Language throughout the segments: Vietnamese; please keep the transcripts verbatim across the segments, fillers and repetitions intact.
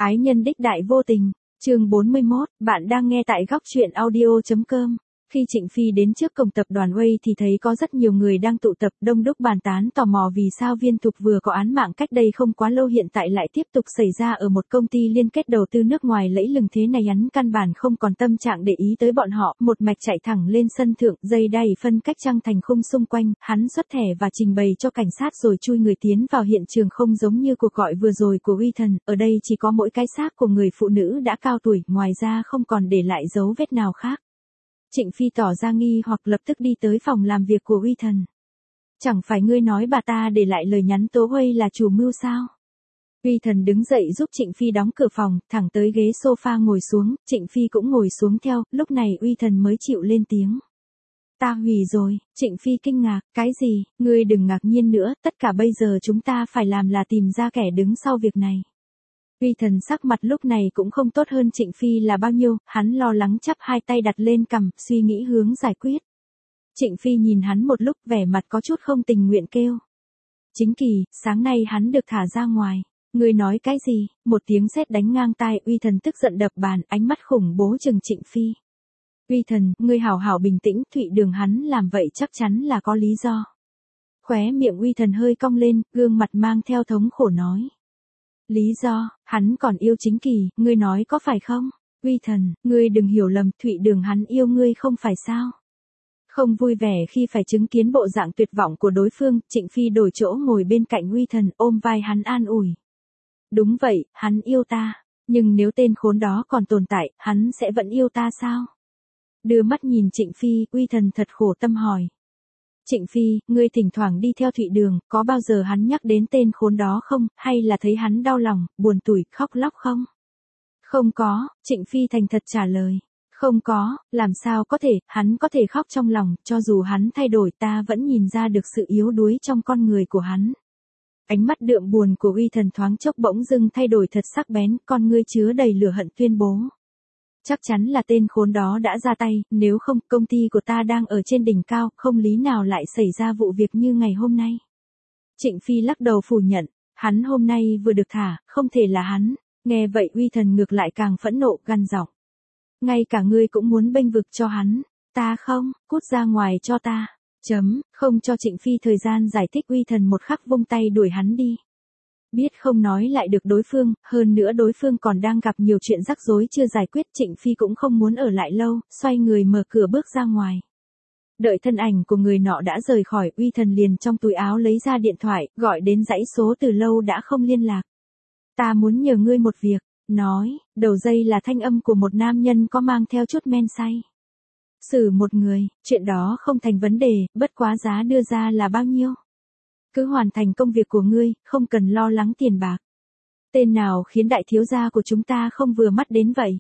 Ái nhân đích đại vô tình, chương bốn mươi mốt, bạn đang nghe tại góc truyện audio.com. Khi Trịnh Phi đến trước cổng tập đoàn Way thì thấy có rất nhiều người đang tụ tập đông đúc bàn tán tò mò vì sao Viên Thục vừa có án mạng cách đây không quá lâu hiện tại lại tiếp tục xảy ra ở một công ty liên kết đầu tư nước ngoài lẫy lừng thế này. Hắn căn bản không còn tâm trạng để ý tới bọn họ, một mạch chạy thẳng lên sân thượng, dây đai phân cách trăng thành khung xung quanh, hắn xuất thẻ và trình bày cho cảnh sát rồi chui người tiến vào hiện trường. Không giống như cuộc gọi vừa rồi của uy thần, ở đây chỉ có mỗi cái xác của người phụ nữ đã cao tuổi, ngoài ra không còn để lại dấu vết nào khác. Trịnh Phi tỏ ra nghi hoặc lập tức đi tới phòng làm việc của uy thần. Chẳng phải ngươi nói bà ta để lại lời nhắn tố Huây là chủ mưu sao? Uy thần đứng dậy giúp Trịnh Phi đóng cửa phòng, thẳng tới ghế sofa ngồi xuống, Trịnh Phi cũng ngồi xuống theo, lúc này uy thần mới chịu lên tiếng. Ta hủy rồi, Trịnh Phi kinh ngạc, cái gì, ngươi đừng ngạc nhiên nữa, tất cả bây giờ chúng ta phải làm là tìm ra kẻ đứng sau việc này. Uy thần sắc mặt lúc này cũng không tốt hơn Trịnh Phi là bao nhiêu, hắn lo lắng chắp hai tay đặt lên cằm, suy nghĩ hướng giải quyết. Trịnh Phi nhìn hắn một lúc, vẻ mặt có chút không tình nguyện kêu. Chính Kỳ, sáng nay hắn được thả ra ngoài. Ngươi nói cái gì? Một tiếng sét đánh ngang tai, uy thần tức giận đập bàn, ánh mắt khủng bố trừng Trịnh Phi. Uy thần, ngươi hảo hảo bình tĩnh, Thụy Đường hắn làm vậy chắc chắn là có lý do. Khóe miệng uy thần hơi cong lên, gương mặt mang theo thống khổ nói. Lý do, hắn còn yêu Chính Kỳ, ngươi nói có phải không? Uy thần, ngươi đừng hiểu lầm, Thụy Đường hắn yêu ngươi không phải sao? Không vui vẻ khi phải chứng kiến bộ dạng tuyệt vọng của đối phương, Trịnh Phi đổi chỗ ngồi bên cạnh uy thần, ôm vai hắn an ủi. Đúng vậy, hắn yêu ta, nhưng nếu tên khốn đó còn tồn tại, hắn sẽ vẫn yêu ta sao? Đưa mắt nhìn Trịnh Phi, uy thần thật khổ tâm hỏi. Trịnh Phi, ngươi thỉnh thoảng đi theo Thụy Đường, có bao giờ hắn nhắc đến tên khốn đó không, hay là thấy hắn đau lòng, buồn tủi, khóc lóc không? Không có, Trịnh Phi thành thật trả lời. Không có, làm sao có thể, hắn có thể khóc trong lòng, cho dù hắn thay đổi ta vẫn nhìn ra được sự yếu đuối trong con người của hắn. Ánh mắt đượm buồn của uy thần thoáng chốc bỗng dưng thay đổi thật sắc bén, con ngươi chứa đầy lửa hận tuyên bố. Chắc chắn là tên khốn đó đã ra tay, nếu không, công ty của ta đang ở trên đỉnh cao, không lý nào lại xảy ra vụ việc như ngày hôm nay. Trịnh Phi lắc đầu phủ nhận, hắn hôm nay vừa được thả, không thể là hắn. Nghe vậy uy thần ngược lại càng phẫn nộ, gằn giọng. Ngay cả ngươi cũng muốn bênh vực cho hắn, ta không, cút ra ngoài cho ta. Chấm, không cho Trịnh Phi thời gian giải thích, uy thần một khắc vung tay đuổi hắn đi. Biết không nói lại được đối phương, hơn nữa đối phương còn đang gặp nhiều chuyện rắc rối chưa giải quyết, Trịnh Phi cũng không muốn ở lại lâu, xoay người mở cửa bước ra ngoài. Đợi thân ảnh của người nọ đã rời khỏi, uy thần liền trong túi áo lấy ra điện thoại, gọi đến dãy số từ lâu đã không liên lạc. Ta muốn nhờ ngươi một việc, nói, đầu dây là thanh âm của một nam nhân có mang theo chút men say. Xử một người, chuyện đó không thành vấn đề, bất quá giá đưa ra là bao nhiêu? Cứ hoàn thành công việc của ngươi, không cần lo lắng tiền bạc. Tên nào khiến đại thiếu gia của chúng ta không vừa mắt đến vậy?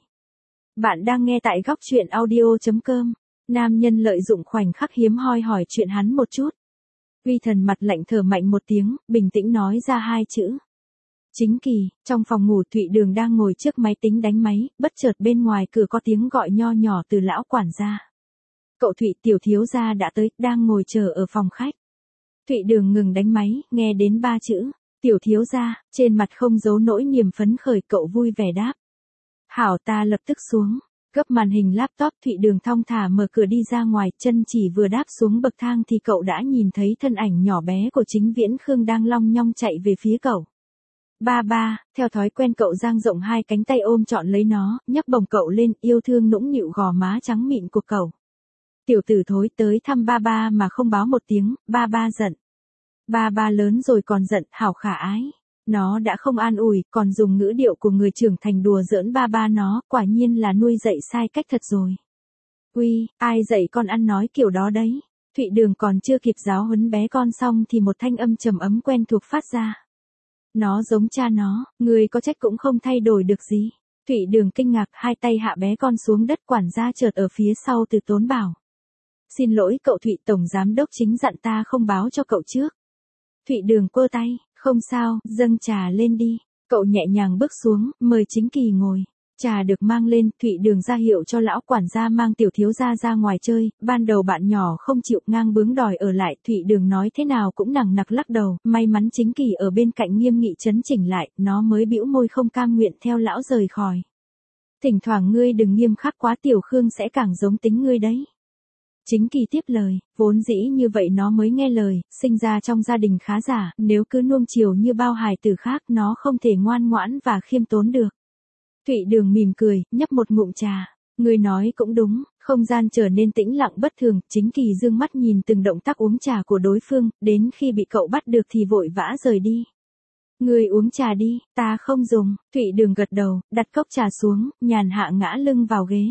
Bạn đang nghe tại góc truyện audio.com. Nam nhân lợi dụng khoảnh khắc hiếm hoi hỏi chuyện hắn một chút. Uy thần mặt lạnh thở mạnh một tiếng, bình tĩnh nói ra hai chữ. Chính Kỳ, trong phòng ngủ Thụy Đường đang ngồi trước máy tính đánh máy, bất chợt bên ngoài cửa có tiếng gọi nho nhỏ từ lão quản gia. Cậu Thụy, tiểu thiếu gia đã tới, đang ngồi chờ ở phòng khách. Thụy Đường ngừng đánh máy, nghe đến ba chữ, tiểu thiếu gia, trên mặt không giấu nỗi niềm phấn khởi, cậu vui vẻ đáp. Hảo, ta lập tức xuống. Gấp màn hình laptop, Thụy Đường thong thả mở cửa đi ra ngoài, chân chỉ vừa đáp xuống bậc thang thì cậu đã nhìn thấy thân ảnh nhỏ bé của Chính Viễn Khương đang long nhong chạy về phía cậu. Ba ba, theo thói quen cậu dang rộng hai cánh tay ôm trọn lấy nó, nhấc bổng cậu lên, yêu thương nũng nịu gò má trắng mịn của cậu. Tiểu tử thối, tới thăm ba ba mà không báo một tiếng, ba ba giận. Ba ba lớn rồi còn giận, hảo khả ái. Nó đã không an ủi, còn dùng ngữ điệu của người trưởng thành đùa giỡn ba ba nó, quả nhiên là nuôi dạy sai cách thật rồi. Uy, ai dạy con ăn nói kiểu đó đấy? Thụy Đường còn chưa kịp giáo huấn bé con xong thì một thanh âm trầm ấm quen thuộc phát ra. Nó giống cha nó, người có trách cũng không thay đổi được gì. Thụy Đường kinh ngạc, hai tay hạ bé con xuống đất, quản gia chợt ở phía sau từ tốn bảo. Xin lỗi cậu Thụy, tổng giám đốc Chính dặn ta không báo cho cậu trước. Thụy Đường quơ tay, không sao, dâng trà lên đi. Cậu nhẹ nhàng bước xuống, mời Chính Kỳ ngồi. Trà được mang lên, Thụy Đường ra hiệu cho lão quản gia mang tiểu thiếu gia ra ngoài chơi, ban đầu bạn nhỏ không chịu ngang bướng đòi ở lại, Thụy Đường nói thế nào cũng nằng nặc lắc đầu, may mắn Chính Kỳ ở bên cạnh nghiêm nghị chấn chỉnh lại, nó mới bĩu môi không cam nguyện theo lão rời khỏi. Thỉnh thoảng ngươi đừng nghiêm khắc quá, Tiểu Khương sẽ càng giống tính ngươi đấy. Chính Kỳ tiếp lời, vốn dĩ như vậy nó mới nghe lời, sinh ra trong gia đình khá giả, nếu cứ nuông chiều như bao hài tử khác nó không thể ngoan ngoãn và khiêm tốn được. Thụy Đường mỉm cười, nhấp một ngụm trà. Ngươi nói cũng đúng, không gian trở nên tĩnh lặng bất thường, Chính Kỳ dương mắt nhìn từng động tác uống trà của đối phương, đến khi bị cậu bắt được thì vội vã rời đi. Ngươi uống trà đi, ta không dùng, Thụy Đường gật đầu, đặt cốc trà xuống, nhàn hạ ngã lưng vào ghế.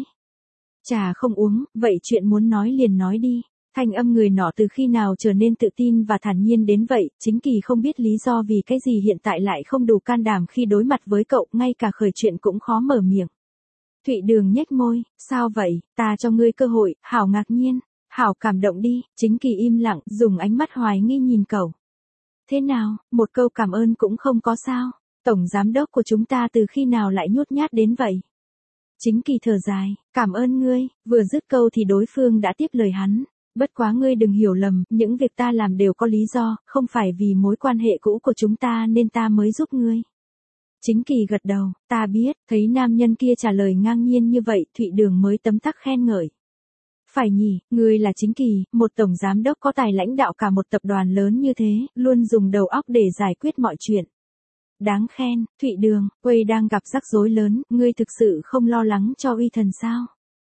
Trà không uống, vậy chuyện muốn nói liền nói đi. Thanh âm người nọ từ khi nào trở nên tự tin và thản nhiên đến vậy, Chính Kỳ không biết lý do vì cái gì hiện tại lại không đủ can đảm khi đối mặt với cậu, ngay cả khởi chuyện cũng khó mở miệng. Thụy Đường nhếch môi, sao vậy, ta cho ngươi cơ hội, hảo ngạc nhiên, hảo cảm động đi, Chính Kỳ im lặng, dùng ánh mắt hoài nghi nhìn cậu. Thế nào, một câu cảm ơn cũng không có sao, tổng giám đốc của chúng ta từ khi nào lại nhút nhát đến vậy? Chính Kỳ thở dài, cảm ơn ngươi, vừa dứt câu thì đối phương đã tiếp lời hắn. Bất quá ngươi đừng hiểu lầm, những việc ta làm đều có lý do, không phải vì mối quan hệ cũ của chúng ta nên ta mới giúp ngươi. Chính Kỳ gật đầu, ta biết, thấy nam nhân kia trả lời ngang nhiên như vậy, Thụy Đường mới tấm tắc khen ngợi. Phải nhỉ, ngươi là Chính Kỳ, một tổng giám đốc có tài lãnh đạo cả một tập đoàn lớn như thế, luôn dùng đầu óc để giải quyết mọi chuyện. Đáng khen, Thụy Đường, Quây đang gặp rắc rối lớn, ngươi thực sự không lo lắng cho uy thần sao?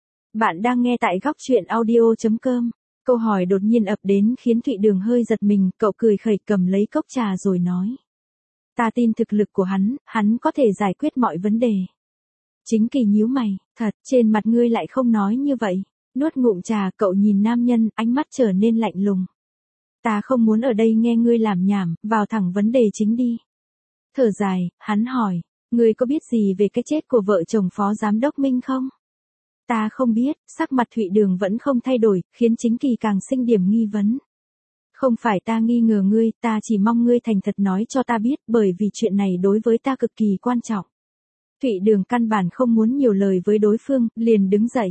Bạn đang nghe tại góc truyện audio chấm com. Câu hỏi đột nhiên ập đến khiến Thụy Đường hơi giật mình, cậu cười khẩy cầm lấy cốc trà rồi nói. Ta tin thực lực của hắn, hắn có thể giải quyết mọi vấn đề. Chính Kỳ nhíu mày, thật, trên mặt ngươi lại không nói như vậy. Nuốt ngụm trà, cậu nhìn nam nhân, ánh mắt trở nên lạnh lùng. Ta không muốn ở đây nghe ngươi làm nhảm, vào thẳng vấn đề chính đi. Thở dài, hắn hỏi, ngươi có biết gì về cái chết của vợ chồng phó giám đốc Minh không? Ta không biết, sắc mặt Thụy Đường vẫn không thay đổi, khiến Chính Kỳ càng sinh điểm nghi vấn. Không phải ta nghi ngờ ngươi, ta chỉ mong ngươi thành thật nói cho ta biết, bởi vì chuyện này đối với ta cực kỳ quan trọng. Thụy Đường căn bản không muốn nhiều lời với đối phương, liền đứng dậy.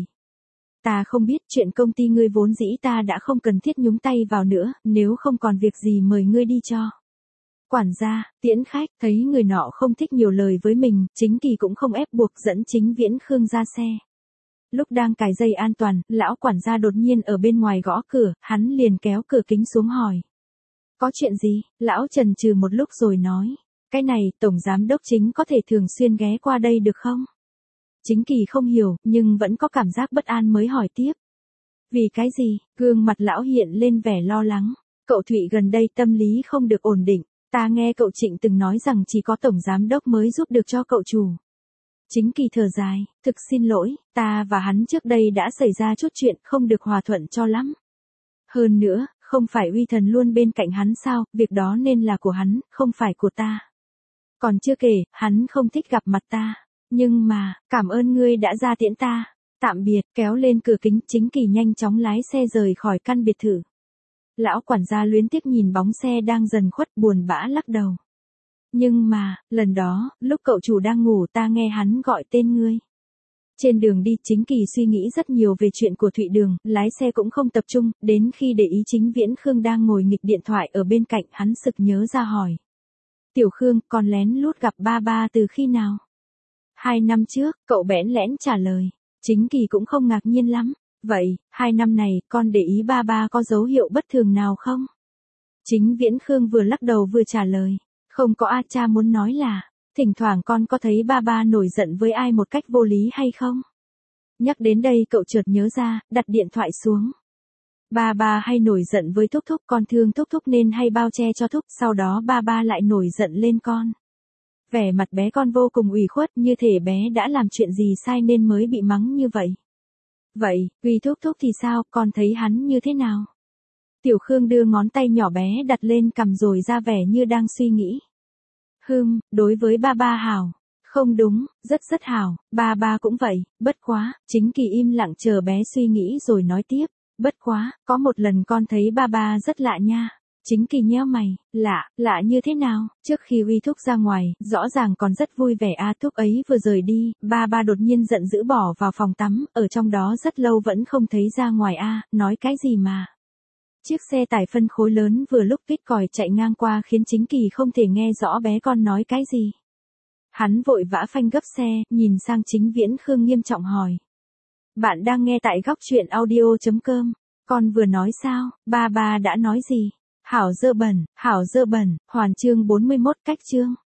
Ta không biết, chuyện công ty ngươi vốn dĩ ta đã không cần thiết nhúng tay vào nữa, nếu không còn việc gì mời ngươi đi cho. Quản gia, tiễn khách, thấy người nọ không thích nhiều lời với mình, Chính Kỳ cũng không ép buộc dẫn Chính Viễn Khương ra xe. Lúc đang cài dây an toàn, lão quản gia đột nhiên ở bên ngoài gõ cửa, hắn liền kéo cửa kính xuống hỏi. Có chuyện gì? Lão chần chừ một lúc rồi nói. Cái này, tổng giám đốc Chính có thể thường xuyên ghé qua đây được không? Chính Kỳ không hiểu, nhưng vẫn có cảm giác bất an mới hỏi tiếp. Vì cái gì? Gương mặt lão hiện lên vẻ lo lắng. Cậu Thụy gần đây tâm lý không được ổn định. Ta nghe cậu Trịnh từng nói rằng chỉ có tổng giám đốc mới giúp được cho cậu chủ. Chính Kỳ thở dài, thực xin lỗi, ta và hắn trước đây đã xảy ra chút chuyện không được hòa thuận cho lắm. Hơn nữa, không phải uy thần luôn bên cạnh hắn sao, việc đó nên là của hắn, không phải của ta. Còn chưa kể, hắn không thích gặp mặt ta. Nhưng mà, cảm ơn ngươi đã ra tiễn ta. Tạm biệt, kéo lên cửa kính, Chính Kỳ nhanh chóng lái xe rời khỏi căn biệt thự. Lão quản gia luyến tiếc nhìn bóng xe đang dần khuất, buồn bã lắc đầu. Nhưng mà, lần đó, lúc cậu chủ đang ngủ ta nghe hắn gọi tên ngươi. Trên đường đi, Chính Kỳ suy nghĩ rất nhiều về chuyện của Thụy Đường, lái xe cũng không tập trung, đến khi để ý Chính Viễn Khương đang ngồi nghịch điện thoại ở bên cạnh, hắn sực nhớ ra hỏi. Tiểu Khương, con lén lút gặp ba ba từ khi nào? Hai năm trước, cậu bẽn lẽn trả lời. Chính Kỳ cũng không ngạc nhiên lắm. Vậy, hai năm này, con để ý ba ba có dấu hiệu bất thường nào không? Chính Viễn Khương vừa lắc đầu vừa trả lời. Không có, a cha muốn nói là, thỉnh thoảng con có thấy ba ba nổi giận với ai một cách vô lý hay không? Nhắc đến đây cậu chợt nhớ ra, đặt điện thoại xuống. Ba ba hay nổi giận với Thúc Thúc, con thương Thúc Thúc nên hay bao che cho Thúc, sau đó ba ba lại nổi giận lên con. Vẻ mặt bé con vô cùng ủy khuất, như thể bé đã làm chuyện gì sai nên mới bị mắng như vậy. Vậy, vì Thúc Thúc thì sao, con thấy hắn như thế nào? Tiểu Khương đưa ngón tay nhỏ bé đặt lên cằm rồi ra vẻ như đang suy nghĩ. Hừm, đối với ba ba hảo. Không đúng, rất rất hảo, ba ba cũng vậy, bất quá, Chính Kỳ im lặng chờ bé suy nghĩ rồi nói tiếp. Bất quá, có một lần con thấy ba ba rất lạ nha. Chính Kỳ nheo mày, lạ, lạ như thế nào, trước khi uy thúc ra ngoài, rõ ràng còn rất vui vẻ a thúc ấy vừa rời đi, ba ba đột nhiên giận dữ bỏ vào phòng tắm, ở trong đó rất lâu vẫn không thấy ra ngoài a, nói cái gì mà. Chiếc xe tải phân khối lớn vừa lúc kít còi chạy ngang qua khiến Chính Kỳ không thể nghe rõ bé con nói cái gì. Hắn vội vã phanh gấp xe, nhìn sang Chính Viễn Khương nghiêm trọng hỏi. Bạn đang nghe tại góc truyện audio.com, con vừa nói sao, ba ba đã nói gì? Hảo dơ bẩn, hảo dơ bẩn, hoàn chương bốn mươi mốt cách chương.